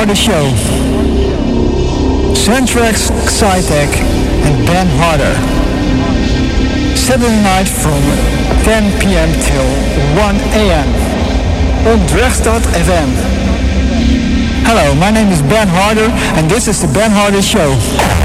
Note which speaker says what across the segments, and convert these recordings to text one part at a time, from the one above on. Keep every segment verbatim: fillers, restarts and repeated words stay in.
Speaker 1: Harder Show. Centrex, Xytec and Ben Harder. Saturday night from ten p.m. till one a.m. on Drechtstad F M. Hello, my name is Ben Harder and this is the Ben Harder Show.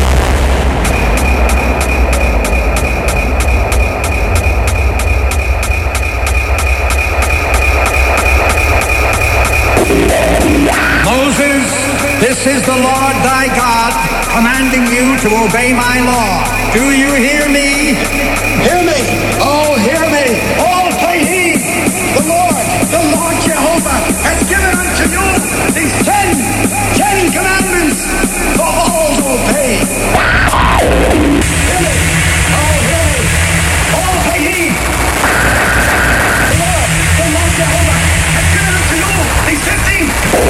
Speaker 2: Moses, this is the Lord thy God commanding you to obey my law. Do you hear me? Hear me. Oh, hear me. All pay heed. The Lord, the Lord Jehovah has given unto you these ten, ten commandments for all to obey. Hear me. Oh, hear me. All pay heed. The Lord, the Lord Jehovah has given unto you these fifteen.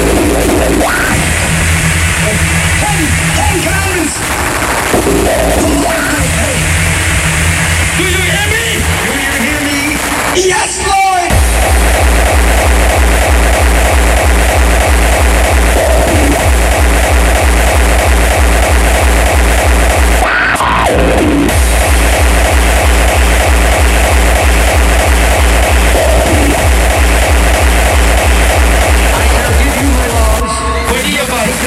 Speaker 2: Ten, ten commandments. Do you hear me? Do you hear me? Yes, Lord! I shall give you my laws for ye abide.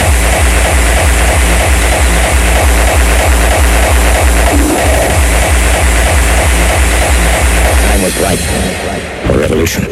Speaker 2: Was right for revolution.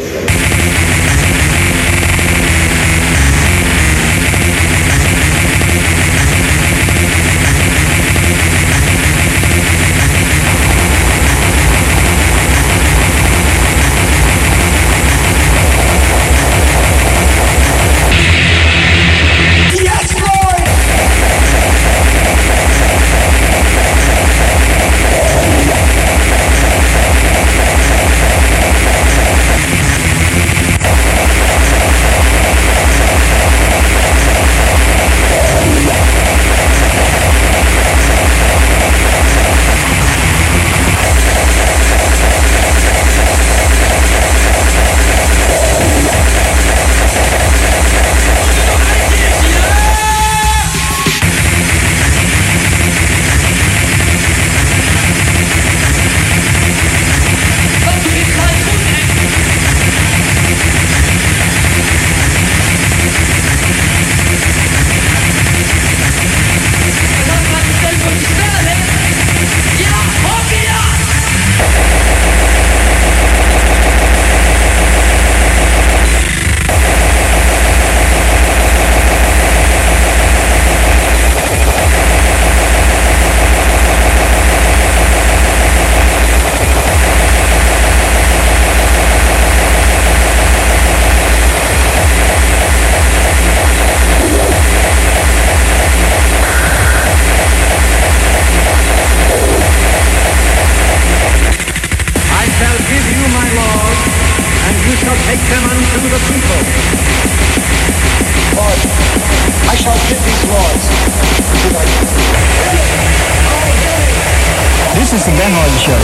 Speaker 1: This is the Ben Harder Show.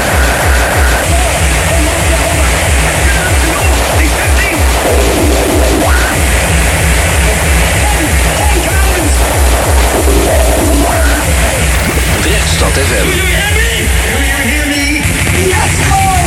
Speaker 3: Drechtstad F M.
Speaker 2: Do you hear me? Do you hear me? Yes, Lord!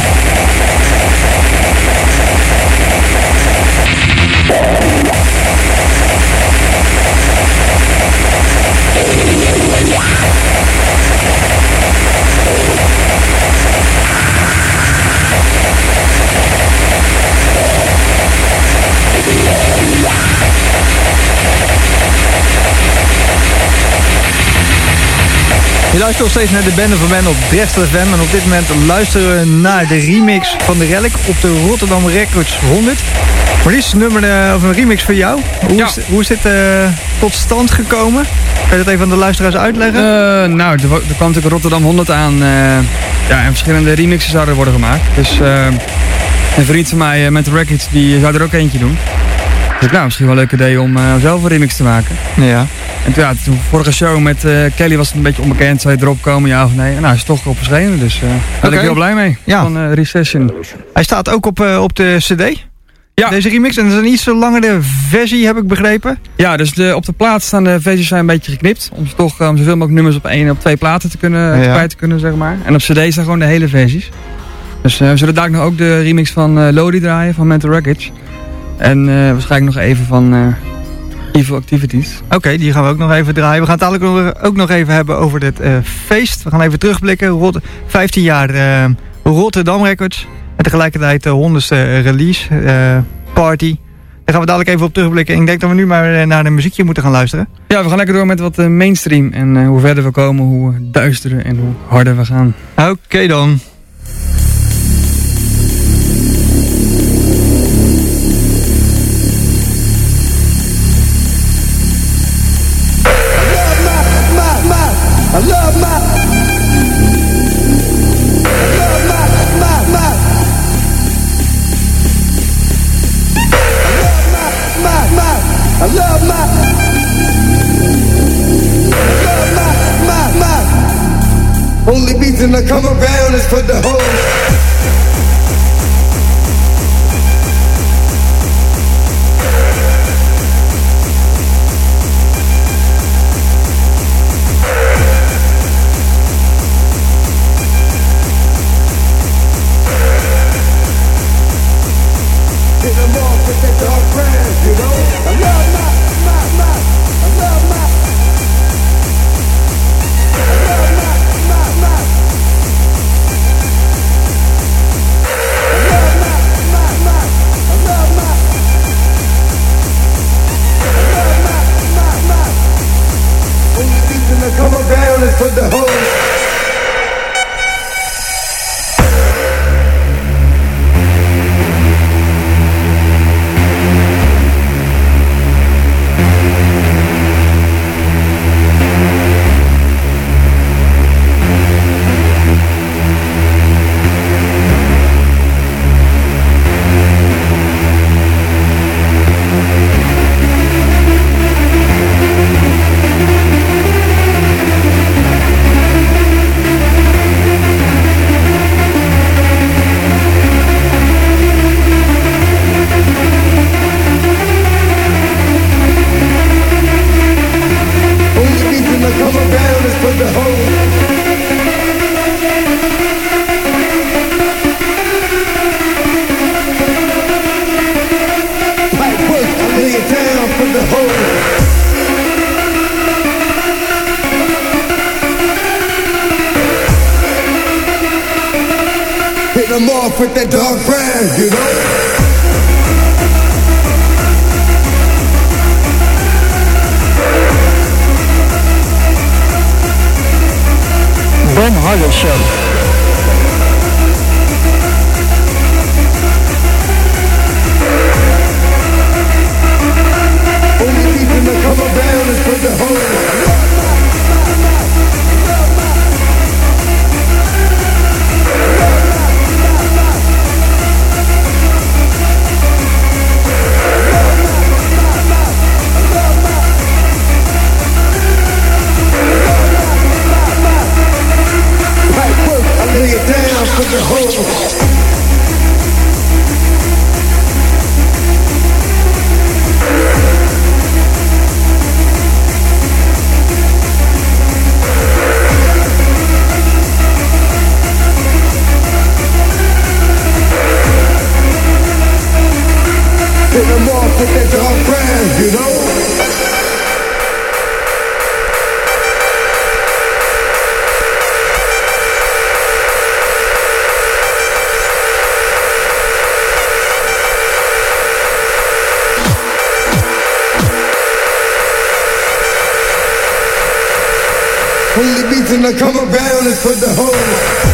Speaker 1: Je luistert nog steeds naar de Band of Ben op Drechtstad F M. En op dit moment luisteren we naar de remix van de Relic op de Rotterdam Records honderd. Maar dit is een, nummer, uh, of een remix van jou. Hoe, ja. is, hoe is dit uh, tot stand gekomen? Kan je dat even aan de luisteraars uitleggen?
Speaker 4: Uh, nou, er, er kwam natuurlijk Rotterdam honderd aan. Uh, ja, en verschillende remixes zouden worden gemaakt. Dus uh, een vriend van mij, uh, met de Records, die zou er ook eentje doen. Dus nou, misschien wel een leuk idee om uh, zelf een remix te maken.
Speaker 1: Ja.
Speaker 4: En toen, ja, toen vorige show met uh, Kelly was het een beetje onbekend. Zou je erop komen, ja of nee? En nou, hij is toch op verschenen, dus uh, daar ben
Speaker 1: okay.
Speaker 4: ik heel blij mee.
Speaker 1: Ja.
Speaker 4: Van uh, Recession.
Speaker 1: Hij staat ook op, uh, op de cd?
Speaker 4: Ja.
Speaker 1: Deze remix. En dat is een iets langere versie, heb ik begrepen.
Speaker 4: Ja, dus de, op de plaat staan de versies zijn een beetje geknipt. Om toch um, zoveel mogelijk nummers op één op twee platen te kunnen,
Speaker 1: Ja.
Speaker 4: kwijt te kunnen, zeg maar. En op cd staan gewoon de hele versies. Dus uh, we zullen daar nog ook de remix van uh, Lodi draaien, van Mental Wreckage. En uh, waarschijnlijk nog even van uh, Evil Activities.
Speaker 1: Oké, okay, die gaan we ook nog even draaien. We gaan het dadelijk ook nog even hebben over dit uh, feest. We gaan even terugblikken. Rot- vijftien jaar uh, Rotterdam Records. En tegelijkertijd de honderdste release uh, party. Daar gaan we dadelijk even op terugblikken. Ik denk dat we nu maar naar de muziekje moeten gaan luisteren.
Speaker 4: Ja, we gaan lekker door met wat uh, mainstream. En uh, hoe verder we komen, hoe duisterder en hoe harder we gaan.
Speaker 1: Oké okay, dan.
Speaker 2: I love my, I love my, my, my. I love my, my, my. I love my, I love my, my, my. Only reason I come around is for the whole. For the whole. With that dark brown, you know.
Speaker 1: Ben Harder Show.
Speaker 2: Only reason to come around is for the whole. Lay it down for the whole. Hit them off with that dark brand, you know. Only reason I come around is for the whole.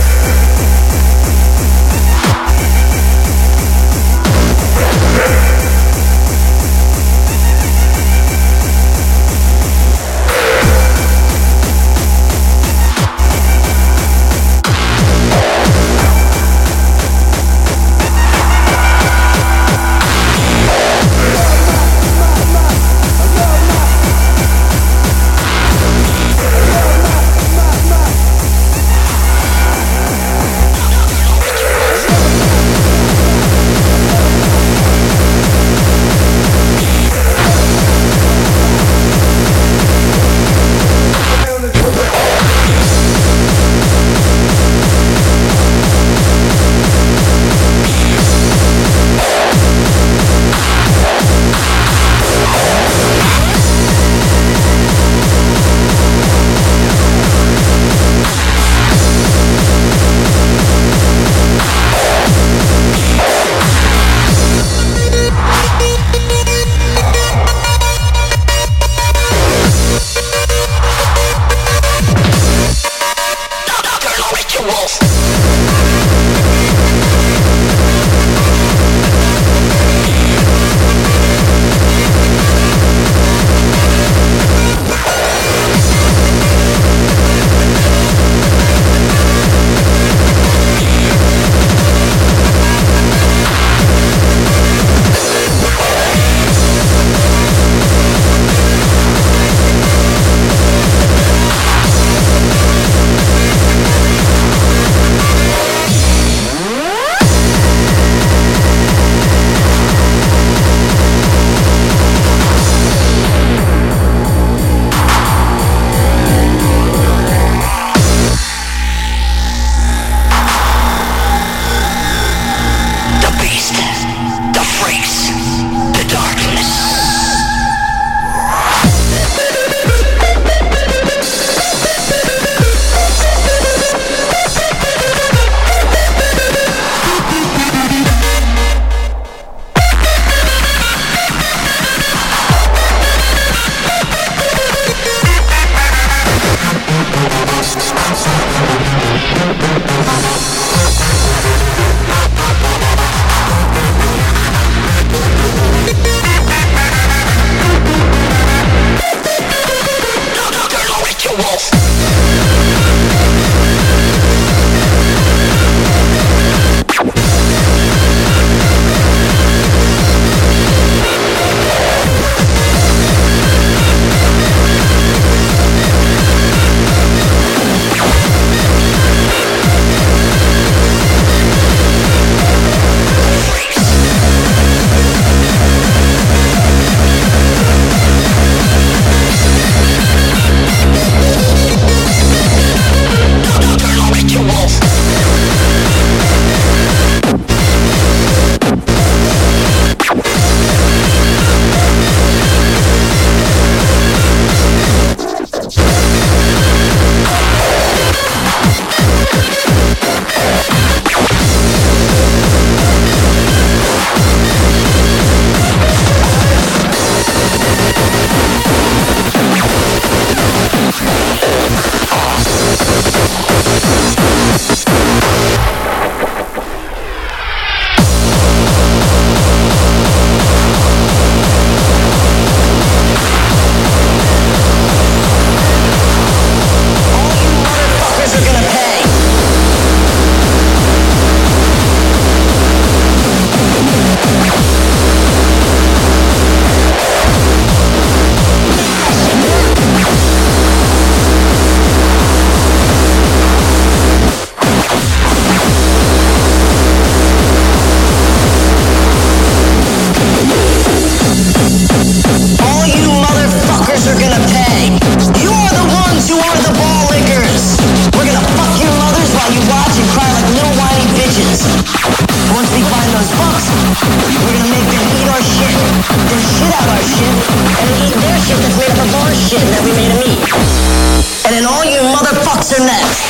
Speaker 5: motherfucks are next?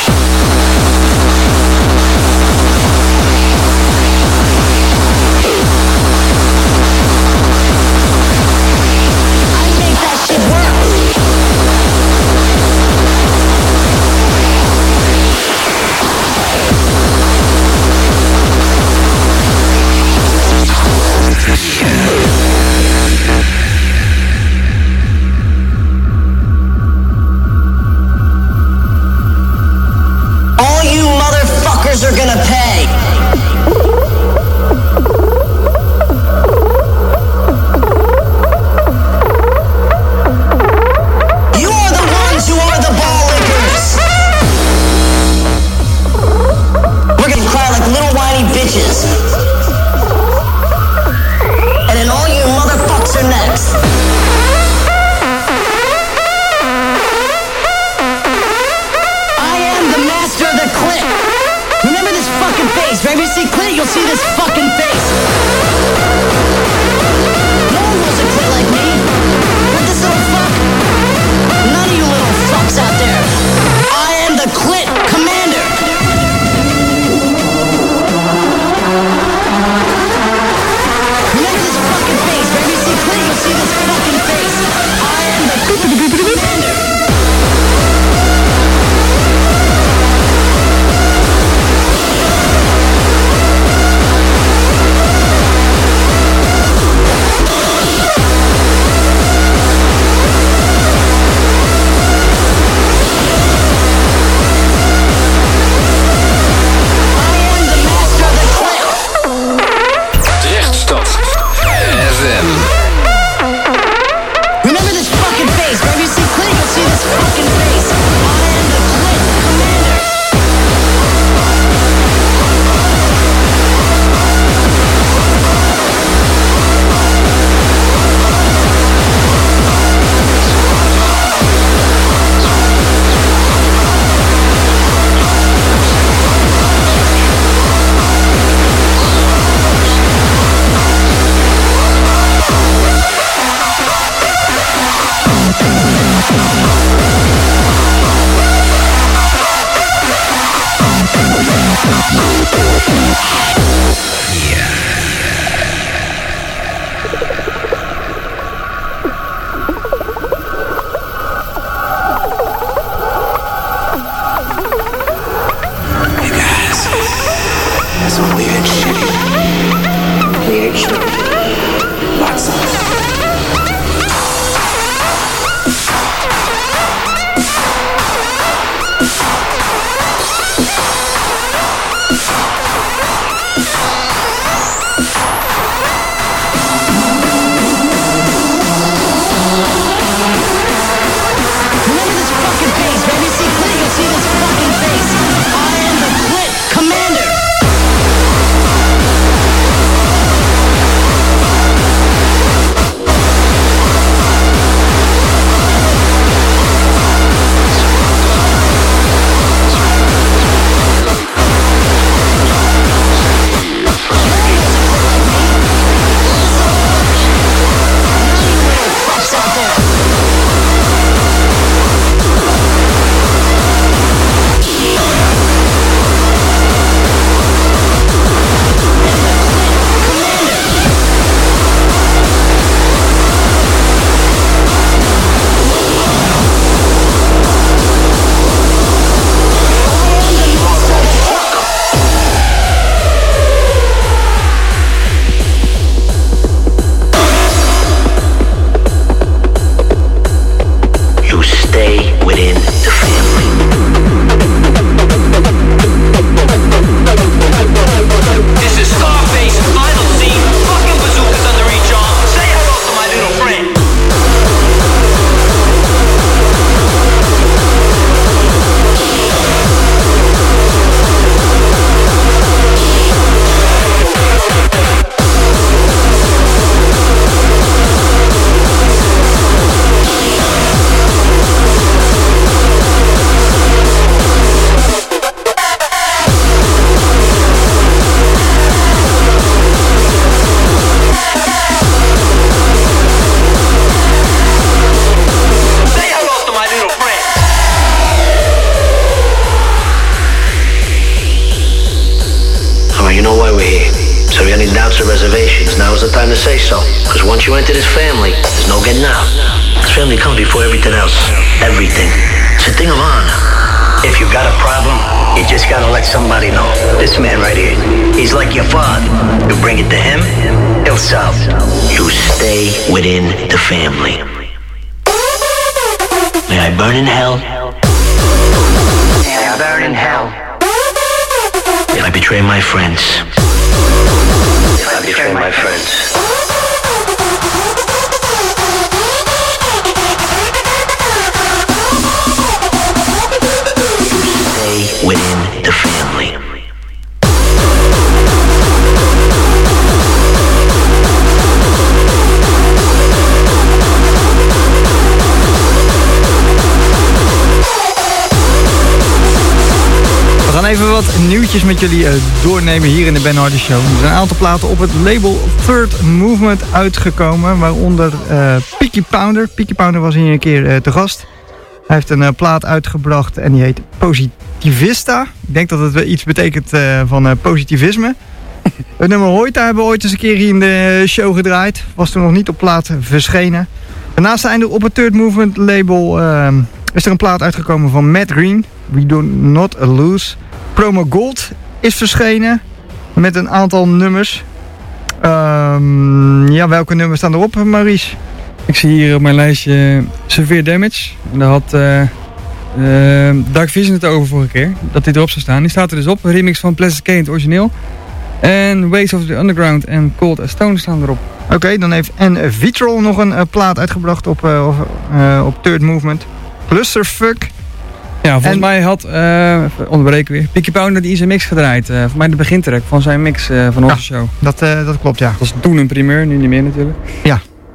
Speaker 5: Are gonna pay. You are the ones who are the ball lickers. We're gonna cry like little whiny bitches. And then all you motherfucks are next. I am the master of the clip. Remember this fucking face. Whenever you see Clit, you'll see this fucking face. No one was a Clit like me. But this little fuck. None of you little fucks out there. I am the Clit Commander. Remember this fucking face. Whenever you see Clit, you'll see this fucking face. I am the Commander.
Speaker 6: to say so. Because once you enter this family, there's no getting out. This family comes before everything else. Everything. It's a thing of honor. If you got a problem, you just gotta let somebody know. This man right here, he's like your father. You bring it to him, he'll solve it. You stay within the family. May I burn in hell? May I burn in hell? If I betray my friends. If I betray my friends. Stay within the family.
Speaker 1: We gaan even wat nieuwtjes met jullie uh, doornemen hier in de Ben Hardy Show. Er zijn een aantal platen op het label Third Movement uitgekomen, waaronder uh, Peaky Pounder. Peaky Pounder was hier een keer uh, te gast. Hij heeft een uh, plaat uitgebracht en die heet Positivista. Ik denk dat het wel iets betekent uh, van uh, positivisme. Het nummer Hoita hebben we ooit eens een keer hier in de show gedraaid. Was toen nog niet op plaat verschenen. Daarnaast zijn er op het Third Movement label uh, is er een plaat uitgekomen van Matt Green. We Do Not Lose. Promo Gold is verschenen met een aantal nummers. Um, ja, welke nummers staan erop, Maurice?
Speaker 4: Ik zie hier op mijn lijstje Severe Damage. En daar had uh, uh, Dark Vision het over vorige keer. Dat dit erop zou staan. Die staat er dus op. Een remix van Plastic K in het origineel. En Ways of the Underground en Cold as Stone staan erop.
Speaker 1: Oké, okay, dan heeft en Vitrol nog een uh, plaat uitgebracht op, uh, op, uh, op Third Movement. Clusterfuck.
Speaker 4: Ja, volgens
Speaker 1: en...
Speaker 4: mij had, uh, onderbreken weer, Peaky Pounder die in zijn mix gedraaid. Uh, voor mij de begintrack van zijn mix uh, van onze
Speaker 1: ja,
Speaker 4: show.
Speaker 1: Dat, uh, dat klopt, ja.
Speaker 4: Dat was toen een primeur, nu niet meer natuurlijk.
Speaker 1: Ja.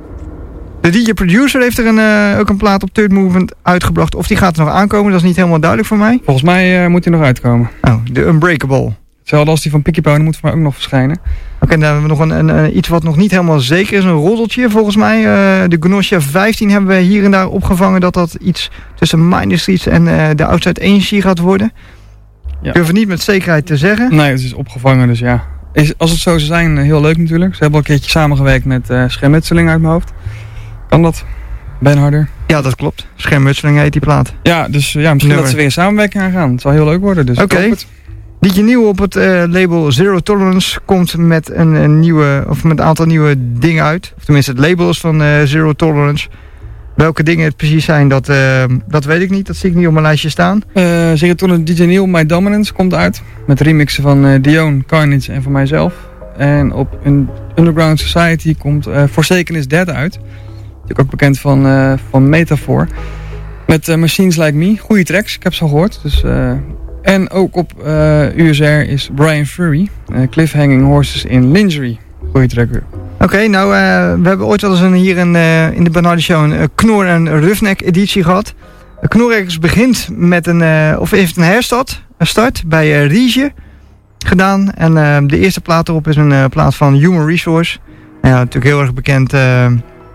Speaker 1: De D J-producer heeft er een, uh, ook een plaat op Third Movement uitgebracht. Of die gaat er nog aankomen, dat is niet helemaal duidelijk voor mij.
Speaker 4: Volgens mij uh, moet hij nog uitkomen.
Speaker 1: Oh, de Unbreakable.
Speaker 4: Hetzelfde als die van Peaky Pounder moet voor mij ook nog verschijnen.
Speaker 1: Oké, okay, dan hebben we nog een, een, een, iets wat nog niet helemaal zeker is. Een roddeltje volgens mij. Uh, de Gnosha vijftien hebben we hier en daar opgevangen dat dat iets tussen Minor Streets en uh, de Outside Energy gaat worden. Ja. Durven niet met zekerheid te zeggen.
Speaker 4: Nee, het is opgevangen, dus ja. Is, als het zo zou zijn, heel leuk natuurlijk. Ze hebben al een keertje samengewerkt met uh, Schermutseling uit mijn hoofd. Kan dat? Ben Harder.
Speaker 1: Ja, dat klopt. Schermutseling heet die plaat.
Speaker 4: Ja, dus ja, misschien Nummer. dat ze weer in samenwerking aangaan. Het zal heel leuk worden, dus
Speaker 1: oké. Okay. Liedje nieuw op het uh, label Zero Tolerance komt met een, een nieuwe, of met een aantal nieuwe dingen uit. Of tenminste, het label is van uh, Zero Tolerance. Welke dingen het precies zijn, dat, uh, dat weet ik niet. Dat zie ik niet op mijn lijstje staan.
Speaker 4: Uh, Zero Tolerance D J Neil, My Dominance komt uit. Met remixen van uh, Dion, Carnage en van mijzelf. En op een Underground Society komt uh, Forsaken is Dead uit. Natuurlijk ook bekend van, uh, van Metaphor. Met uh, Machines Like Me. Goeie tracks, ik heb ze al gehoord. Dus... Uh, En ook op uh, U S R is Brian Fury, uh, Cliffhanging Horses in Lingerie. Goeie track weer.
Speaker 1: Oké, okay, nou uh, we hebben ooit wel eens een, hier een, uh, in de Ben Hardy Show een uh, Knor en Roughneck editie gehad. Uh, Knorrex begint met een, uh, of heeft een herstart een start bij uh, Riege gedaan. En uh, de eerste plaat erop is een uh, plaat van Human Resource. Ja, natuurlijk heel erg bekend uh,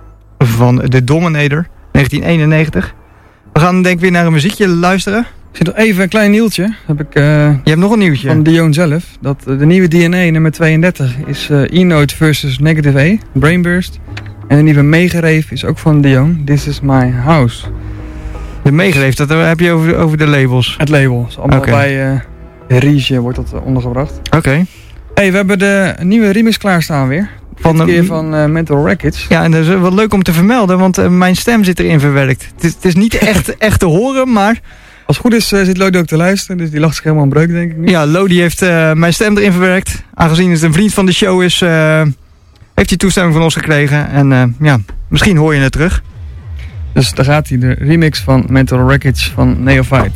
Speaker 1: van The Dominator, negentien eenennegentig. We gaan denk ik weer naar een muziekje luisteren.
Speaker 4: Ik zie nog even een klein nieuwtje. Heb ik, uh,
Speaker 1: Je hebt nog een nieuwtje.
Speaker 4: Van Dion zelf. Dat uh, de nieuwe D N A nummer tweeëndertig is uh, E-Note versus Negative A. Brainburst. En de nieuwe Megareef is ook van Dion. This is my house.
Speaker 1: De Megareef, dat heb je over, over de labels?
Speaker 4: Het label. Dus allemaal okay. bij uh, Riege wordt dat uh, ondergebracht.
Speaker 1: Oké. Okay.
Speaker 4: Hey, we hebben de nieuwe remix klaarstaan weer. Van Dit keer van uh, Mental Rackets.
Speaker 1: Ja, en dat is wel leuk om te vermelden, want uh, mijn stem zit erin verwerkt. Het is, het is niet echt, echt te horen, maar...
Speaker 4: Als het goed is uh, zit Lodi ook te luisteren, dus die lacht zich helemaal aan breuk, denk ik nu.
Speaker 1: Ja, Lodi heeft uh, mijn stem erin verwerkt. Aangezien het een vriend van de show is, uh, heeft hij toestemming van ons gekregen. En uh, ja, misschien hoor je het terug.
Speaker 4: Dus daar gaat hij, de remix van Mental Wreckage van Neophyte.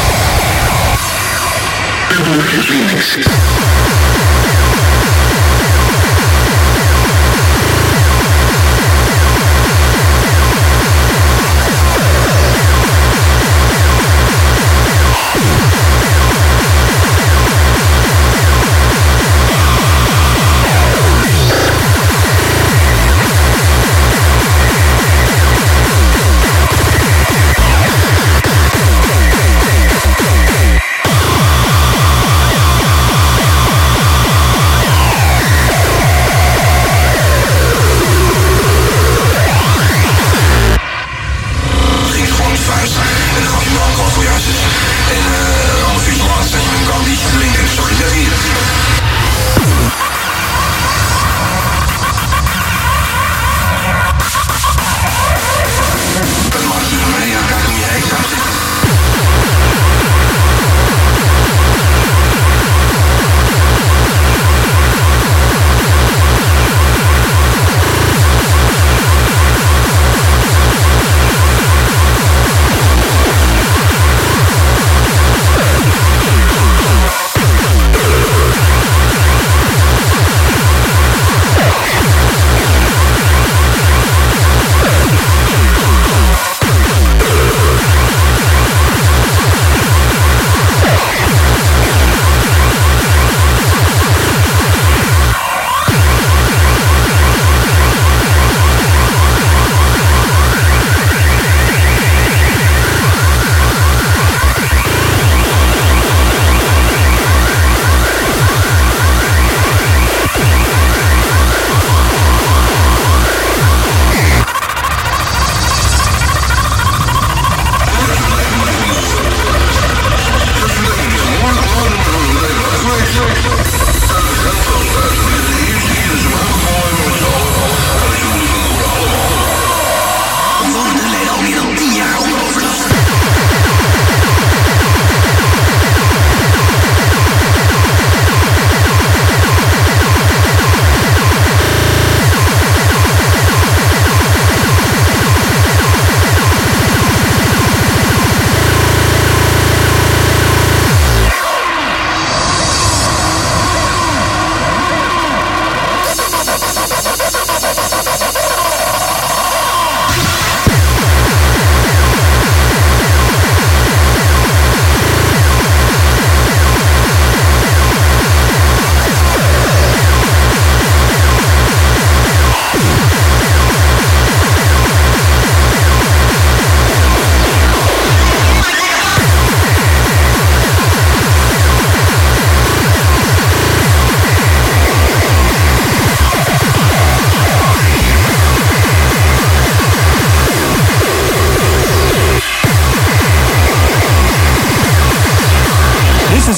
Speaker 7: Remix.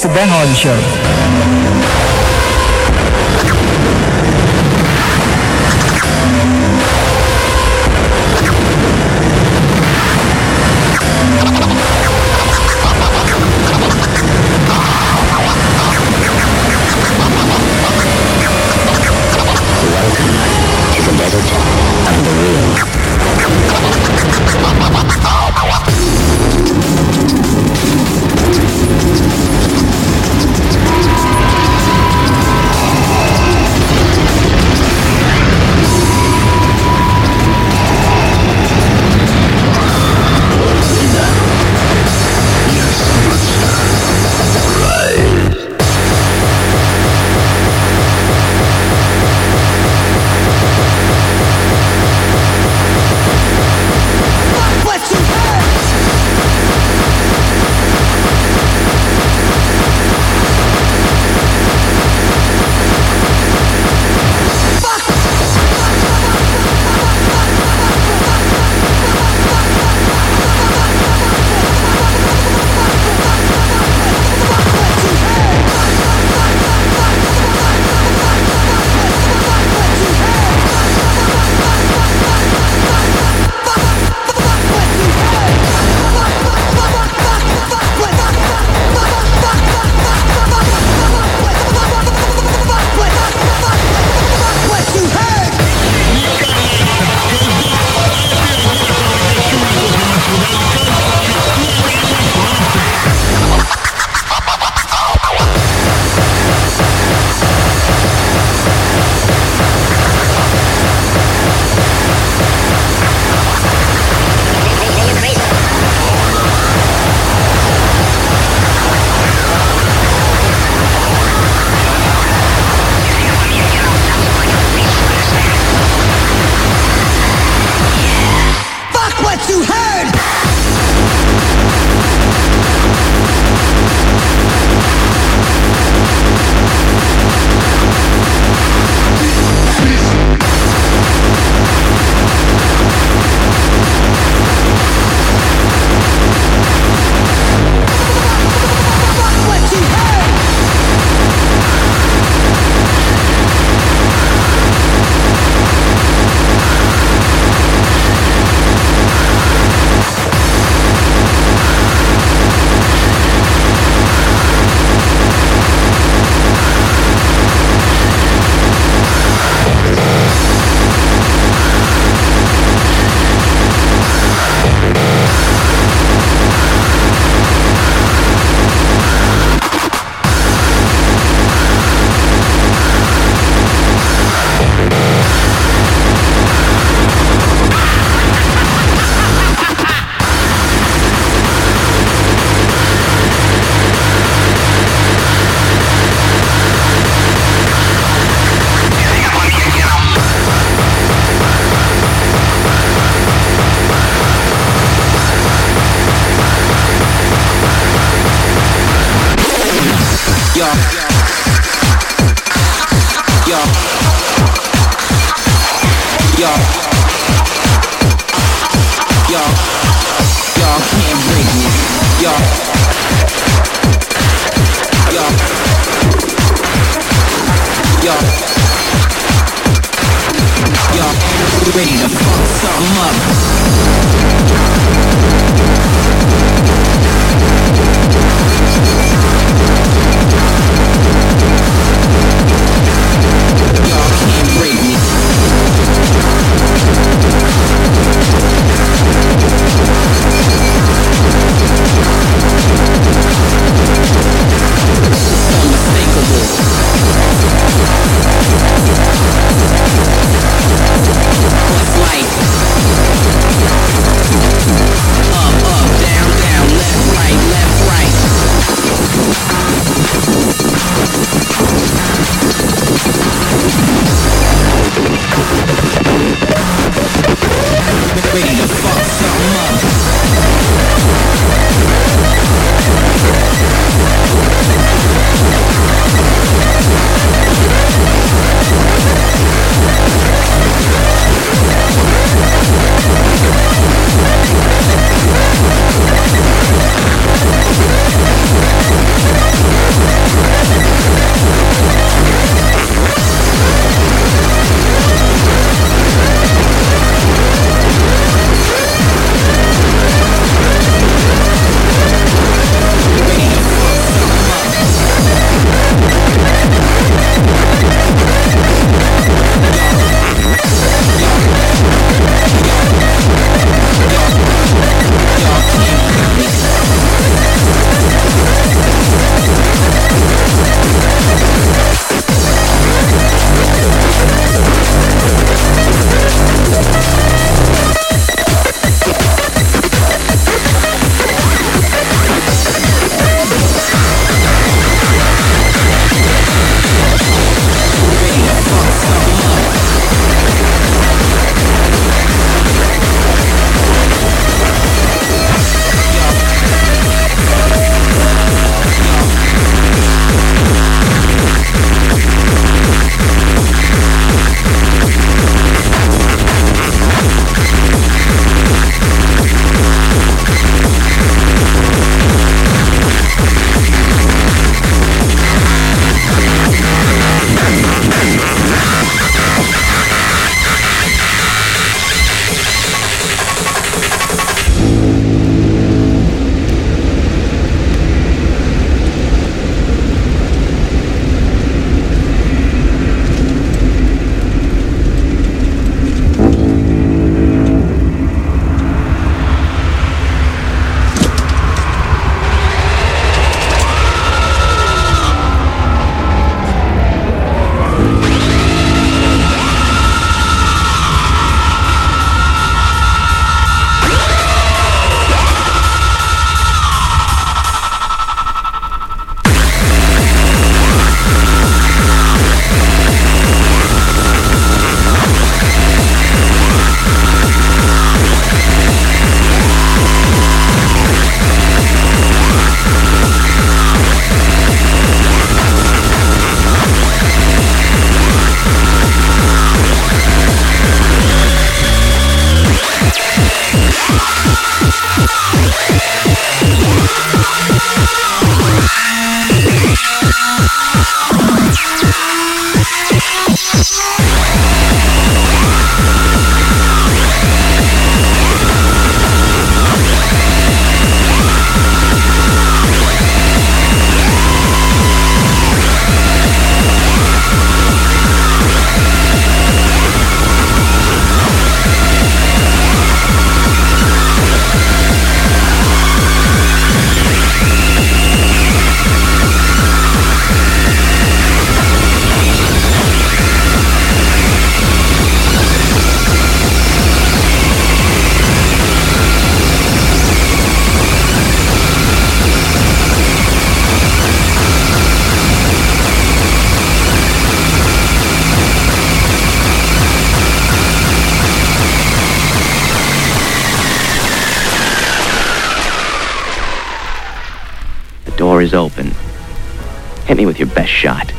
Speaker 1: is de Ben Hardy Show.
Speaker 6: To the desert of the real.
Speaker 7: Like me with your best shot.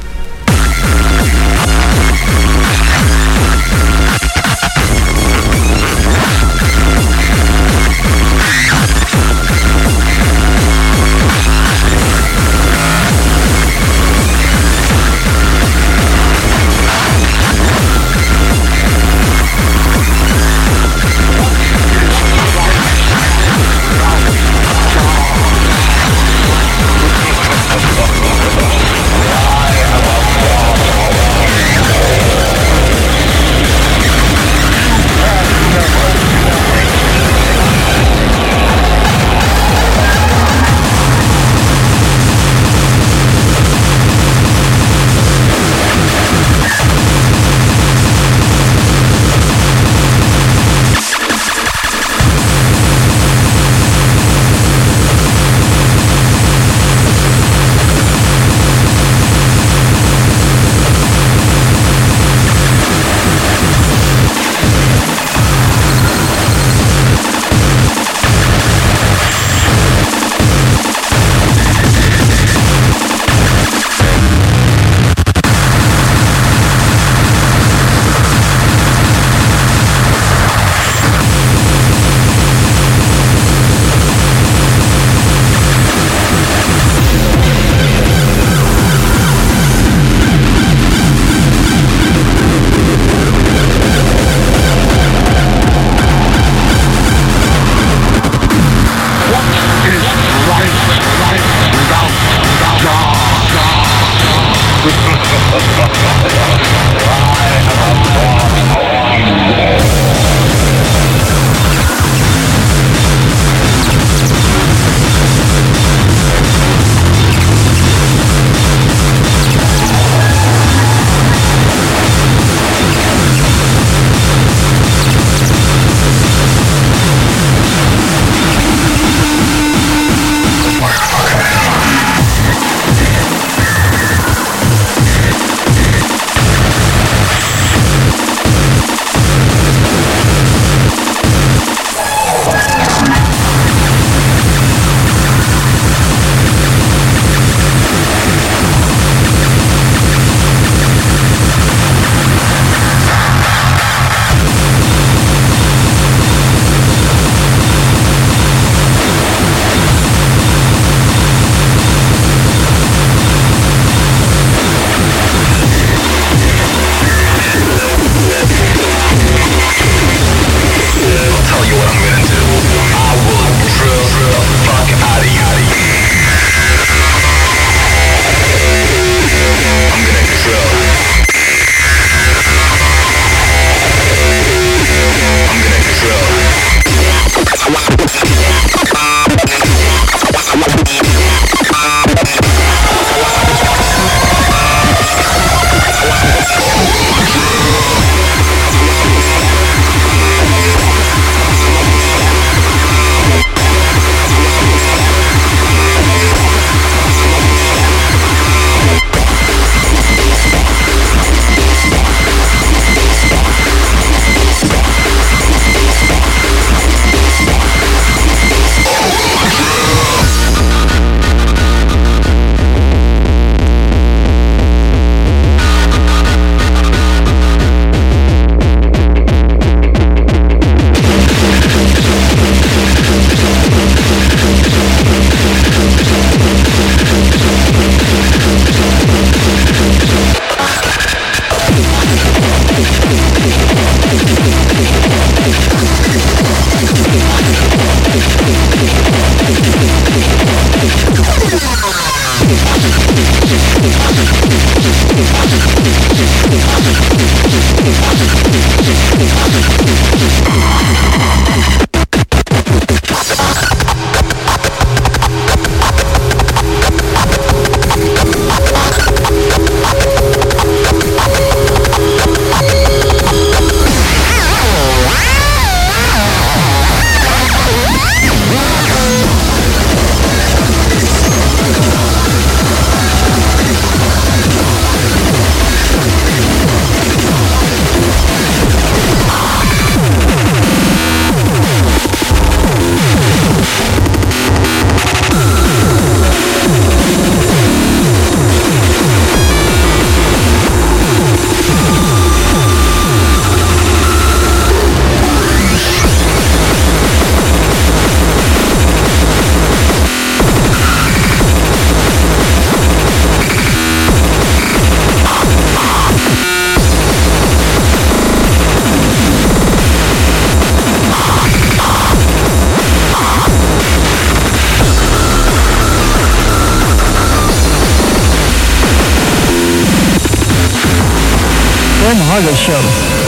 Speaker 1: Tom Harder Show.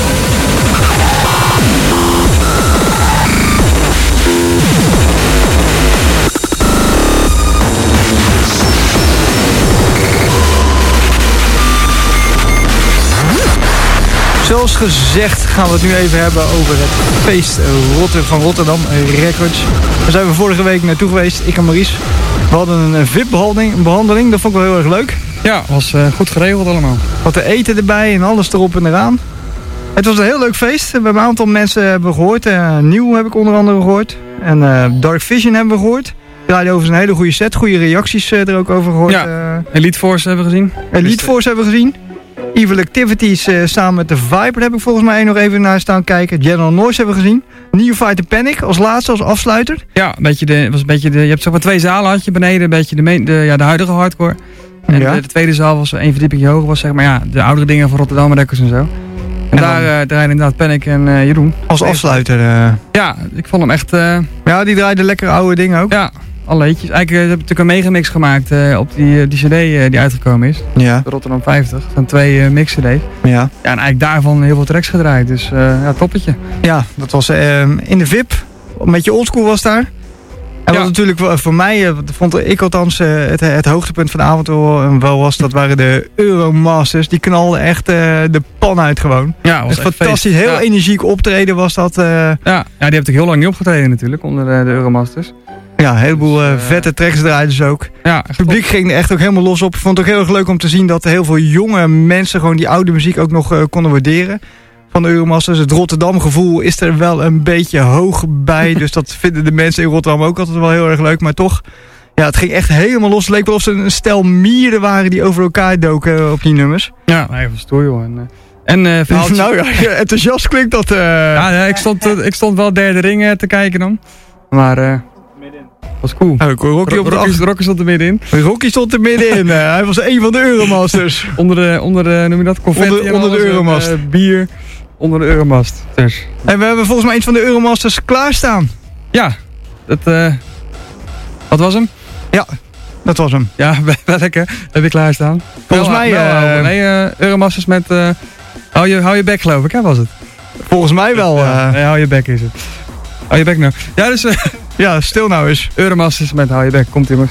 Speaker 1: Zoals gezegd gaan we het nu even hebben over het feest Rotter van Rotterdam Records. Daar zijn we vorige week naartoe geweest, ik en Maurice. We hadden een V I P-behandeling, behandeling, dat vond ik wel heel erg leuk.
Speaker 4: Ja, was uh, goed geregeld allemaal.
Speaker 1: Wat te eten erbij en alles erop en eraan. Het was een heel leuk feest. We hebben een aantal mensen hebben gehoord. Uh, Nieuw heb ik onder andere gehoord. En uh, Dark Vision hebben we gehoord. Draaide over een hele goede set. Goede reacties uh, er ook over gehoord.
Speaker 4: Ja,
Speaker 1: uh,
Speaker 4: Elite Force hebben we gezien.
Speaker 1: Elite Force hebben we gezien. Evil Activities uh, samen met de Viper heb ik volgens mij nog even naar staan kijken. General Noise hebben we gezien. Neophyte and Panic als laatste, als afsluiter.
Speaker 4: Ja, een beetje de, was een beetje de, je hebt zeg maar twee zalen had je beneden. Een beetje de, main, de, ja, de huidige hardcore. En
Speaker 1: Ja.
Speaker 4: de, de tweede zaal was één verdieping hoger. Was zeg maar ja, de oudere dingen van Rotterdam Records en zo. En,
Speaker 1: En
Speaker 4: daar
Speaker 1: dan-
Speaker 4: uh, draaiden inderdaad Panic en uh, Jeroen.
Speaker 1: Als afsluiter. Uh.
Speaker 4: Ja, ik vond hem echt... Uh,
Speaker 1: Ja, die draaide lekker oude dingen ook.
Speaker 4: ja, alle liedjes. Eigenlijk uh, heb ik natuurlijk een megamix gemaakt uh, op die, uh, die cd uh, die uitgekomen is.
Speaker 1: Ja,
Speaker 4: De Rotterdam vijftig. Dat zijn twee uh, mix cd's. Ja,
Speaker 1: ja.
Speaker 4: en eigenlijk daarvan heel veel tracks gedraaid. Dus uh, ja, toppetje.
Speaker 1: Ja, dat was uh, in de V I P. Een beetje oldschool was daar. En
Speaker 4: Ja.
Speaker 1: wat natuurlijk wel- voor mij, uh, vond ik althans uh, het, het hoogtepunt van de avond wel, wel was, dat waren de Euromasters. Die knalden echt uh, de pan uit gewoon.
Speaker 4: Ja, was
Speaker 1: Echt
Speaker 4: echt
Speaker 1: fantastisch,
Speaker 4: feest.
Speaker 1: heel
Speaker 4: ja.
Speaker 1: energiek optreden was dat. Uh,
Speaker 4: Ja, ja, die heeft ook heel lang niet opgetreden natuurlijk, onder de, de Euromasters.
Speaker 1: ja, een heleboel uh,
Speaker 4: Dus, uh,
Speaker 1: vette tracks draaiden ze ook.
Speaker 4: Ja,
Speaker 1: Het
Speaker 4: echt
Speaker 1: publiek ging er echt ook helemaal los op. Ik vond het ook heel erg leuk om te zien dat heel veel jonge mensen gewoon die oude muziek ook nog uh, konden waarderen. Van de Euromasters. Het Rotterdam gevoel is er wel een beetje hoog bij. Dus dat vinden de mensen in Rotterdam ook altijd wel heel erg leuk. Maar toch, ja, het ging echt helemaal los. Het leek wel of ze een stel mieren waren die over elkaar doken uh, op die nummers.
Speaker 4: Ja, nee, van stoer joh. En, uh, en uh, verhaaltjes...
Speaker 1: Nou ja, enthousiast klinkt dat. Uh...
Speaker 4: ja, ja, ik, stond, uh, ik stond wel derde ring uh, te kijken dan. Maar uh, was cool.
Speaker 1: Oh, ik hoor Rocky op de
Speaker 4: Rocky,
Speaker 1: achter.
Speaker 4: Rocky stond er middenin.
Speaker 1: Rocky stond er middenin. Uh, hij was een van de Euromasters.
Speaker 4: Onder de, onder de, noem je dat, confetti
Speaker 1: Onder-
Speaker 4: en
Speaker 1: onder de
Speaker 4: alles, en,
Speaker 1: Euromast.
Speaker 4: uh, bier onder de Euromast. Dus,
Speaker 1: En we hebben volgens mij iets van de Euromasters klaarstaan.
Speaker 4: ja, dat, uh, wat was hem?
Speaker 1: Dat was hem.
Speaker 4: Ja, welke heb ik klaarstaan?
Speaker 1: Volgens
Speaker 4: Mel-
Speaker 1: mij,
Speaker 4: Mel-
Speaker 1: uh,
Speaker 4: nee, uh, Euromasters met, uh, hou, je, hou je bek geloof ik, hè was het?
Speaker 1: Volgens mij wel.
Speaker 4: Ja,
Speaker 1: Uh,
Speaker 4: nee, hou je bek is het. Hou je bek nou. Ja, dus uh,
Speaker 1: ja, stil nou eens.
Speaker 4: Euromasters met hou je bek, komt ie maar.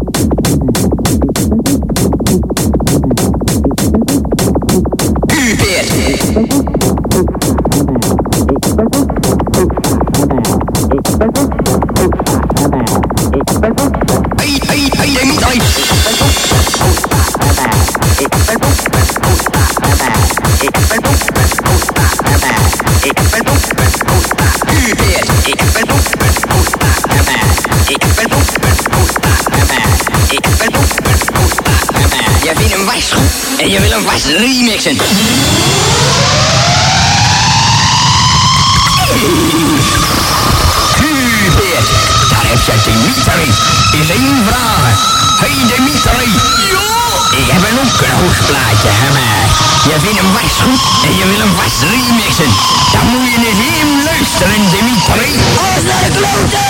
Speaker 3: U B
Speaker 7: Je vindt hem was goed en je wil hem vast remixen. Cupid, daar heb je Dimitri. Is één vraag. Hey Dimitri. Ja? Ik heb een ook een goed plaatje gemaakt. Je vindt hem vast goed en je wil hem vast remixen. Dan moet je eens hem luisteren, Dimitri. Alles naar de kloten!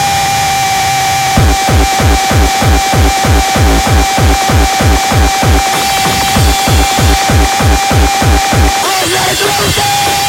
Speaker 7: Alles naar de kloten!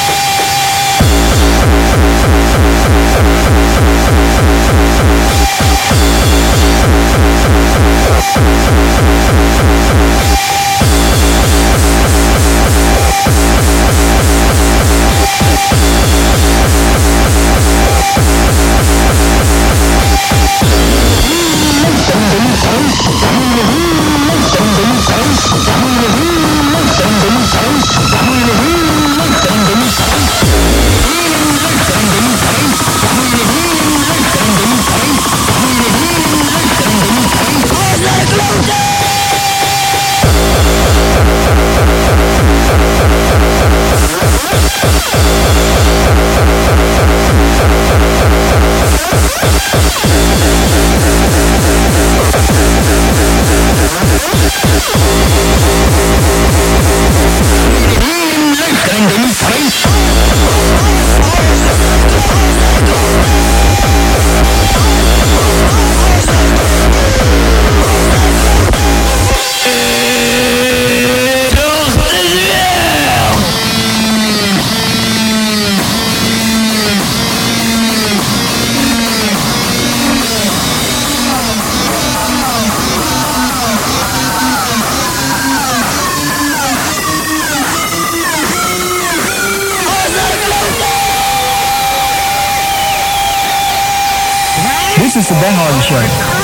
Speaker 1: This is the Ben Hardy Show.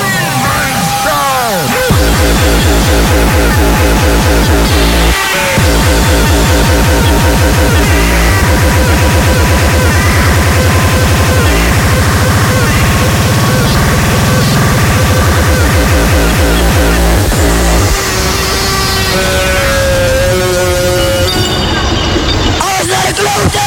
Speaker 7: Alles naar de kloten!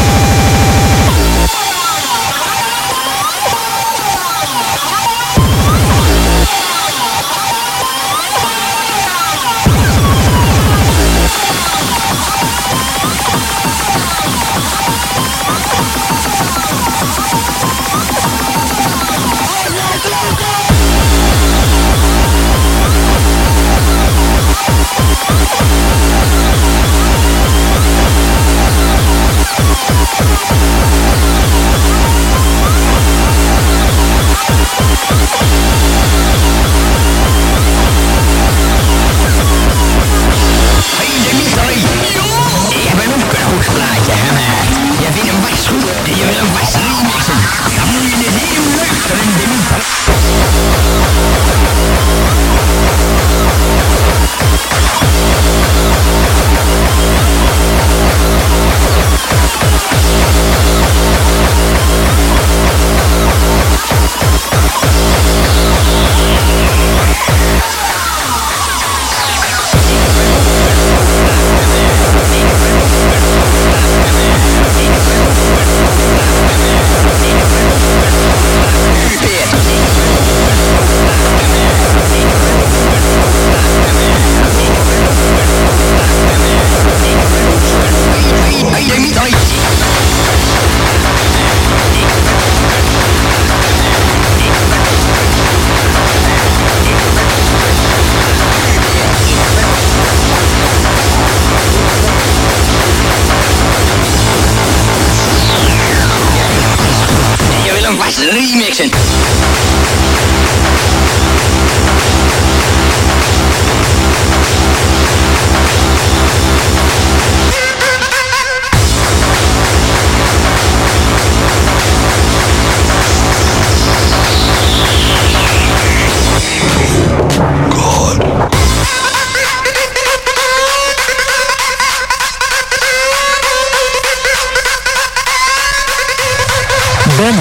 Speaker 7: Remixen.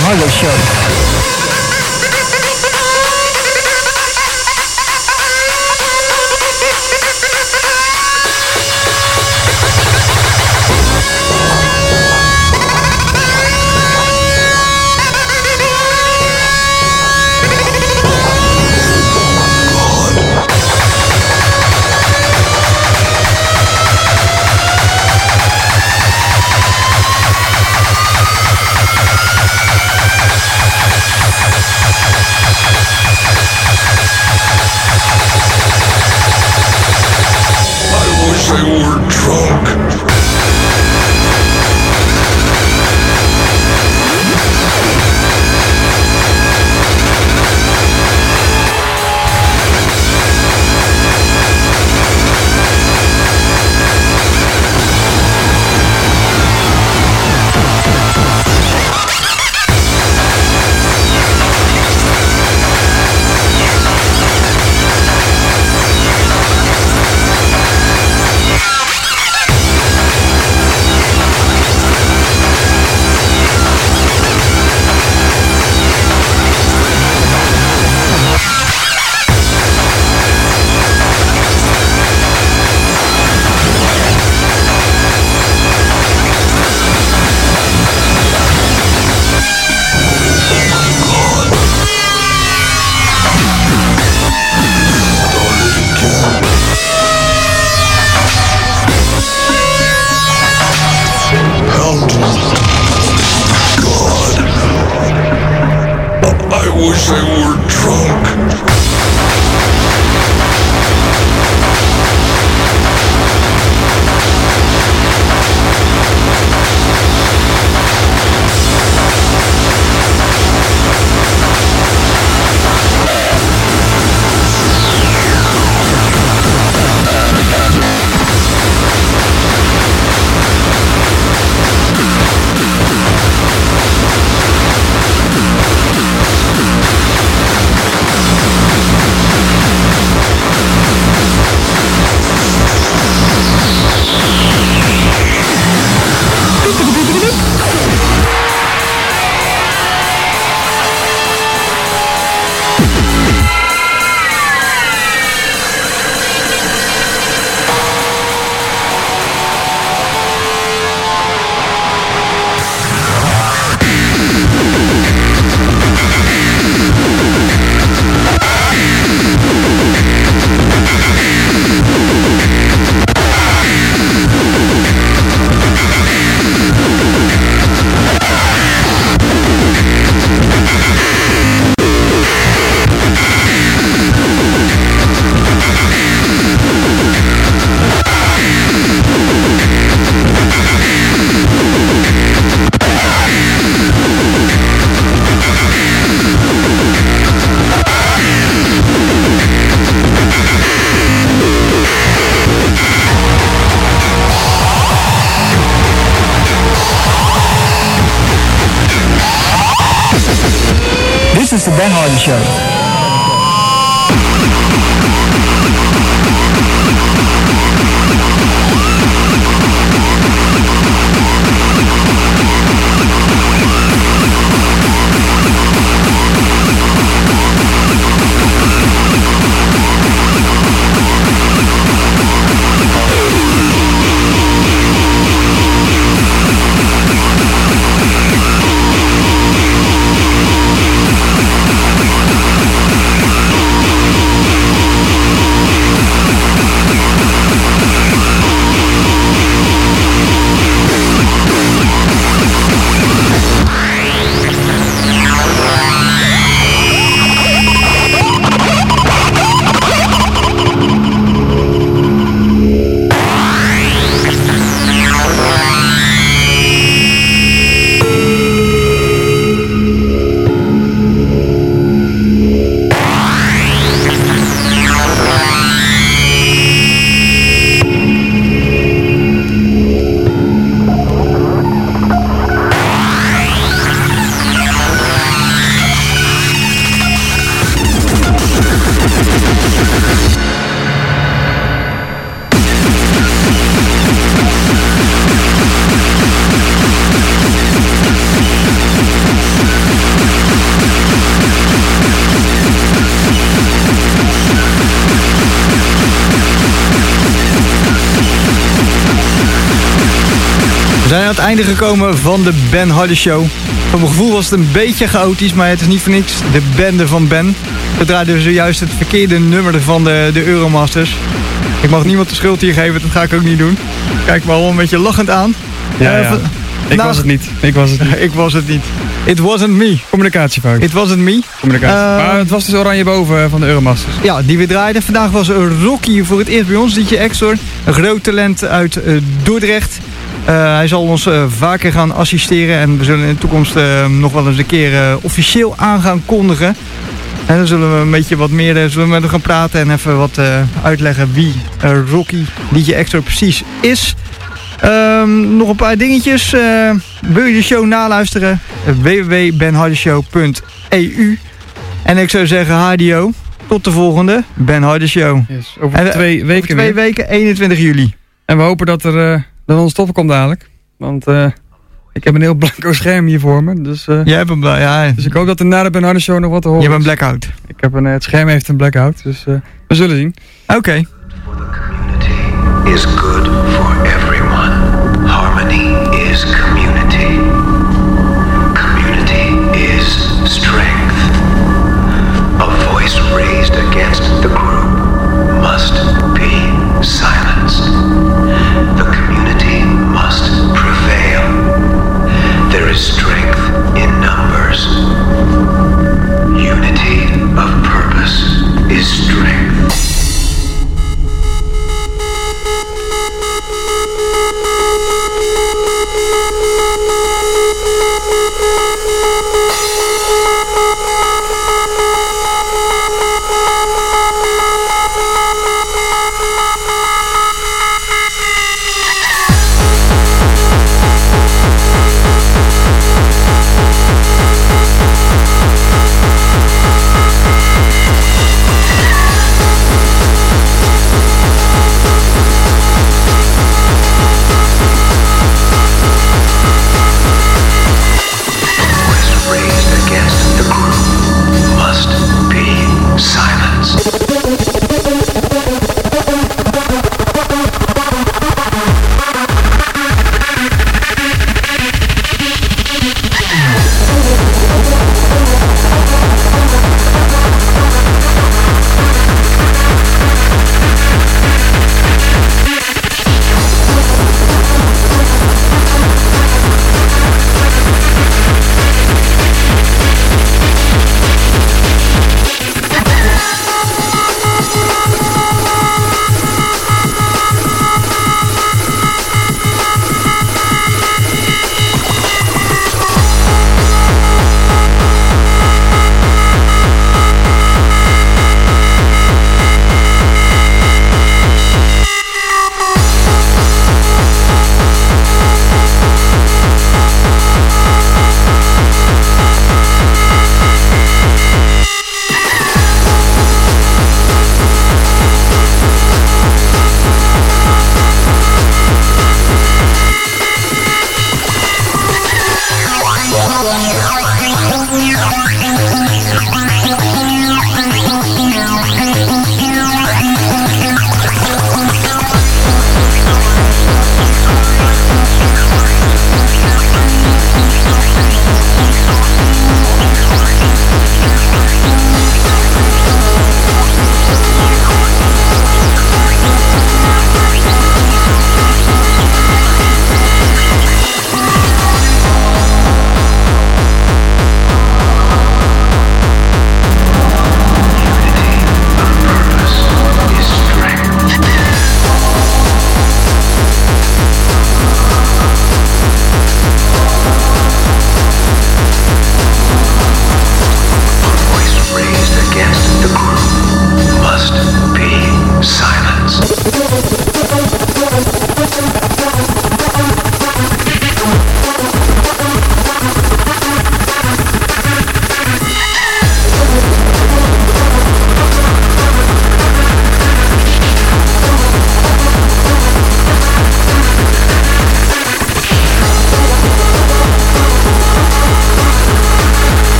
Speaker 1: Harlow Show.
Speaker 8: I were drunk. I wish I were drunk.
Speaker 1: This is the Ben Hardy Show. zijn aan het einde gekomen van de Ben Harder Show. Voor mijn gevoel was het een beetje chaotisch, maar het is niet voor niks de bende van Ben. We draaiden zojuist het verkeerde nummer van de, de Euromasters. Ik mag niemand de schuld hier geven, dat ga ik ook niet doen. Kijk me al een beetje lachend aan.
Speaker 4: Ja,
Speaker 1: Uh,
Speaker 4: ja.
Speaker 1: van,
Speaker 4: Ik
Speaker 1: naast,
Speaker 4: was het niet. Ik was het niet.
Speaker 1: ik was het niet. It wasn't me.
Speaker 4: Communicatiefout.
Speaker 1: It wasn't me.
Speaker 4: Communicatie.
Speaker 1: Uh,
Speaker 4: maar het was dus oranje boven van de Euromasters.
Speaker 1: Ja, die we draaiden. Vandaag was Rocky voor het eerst bij ons, D J Exor. Een groot talent uit uh, Dordrecht. Uh, hij zal ons uh, vaker gaan assisteren. En we zullen in de toekomst uh, nog wel eens een keer uh, officieel aan gaan kondigen. En dan zullen we een beetje wat meer uh, zullen we met hem gaan praten. En even wat uh, uitleggen wie uh, Rocky, D J Exor precies is. Um, nog een paar dingetjes. Uh, wil je de show naluisteren? w w w punt ben harder show punt e u. En ik zou zeggen, H D O. Tot de volgende Ben Harder Show.
Speaker 4: Yes, over
Speaker 1: En, uh,
Speaker 4: twee weken
Speaker 1: over twee
Speaker 4: weer.
Speaker 1: weken, eenentwintig juli.
Speaker 4: En we hopen dat er uh, dat ons stoppen komt dadelijk. Want uh, ik heb een heel blanco scherm hier voor me. Dus, uh,
Speaker 1: Jij hebt een bla- ja.
Speaker 4: dus ik hoop dat er na de Ben Harder Show nog wat te horen
Speaker 1: Je hebt een
Speaker 4: is.
Speaker 1: blackout.
Speaker 4: Ik heb een, het scherm heeft een blackout. Dus uh, we zullen zien.
Speaker 1: Oké. Okay.
Speaker 9: Is good for everyone.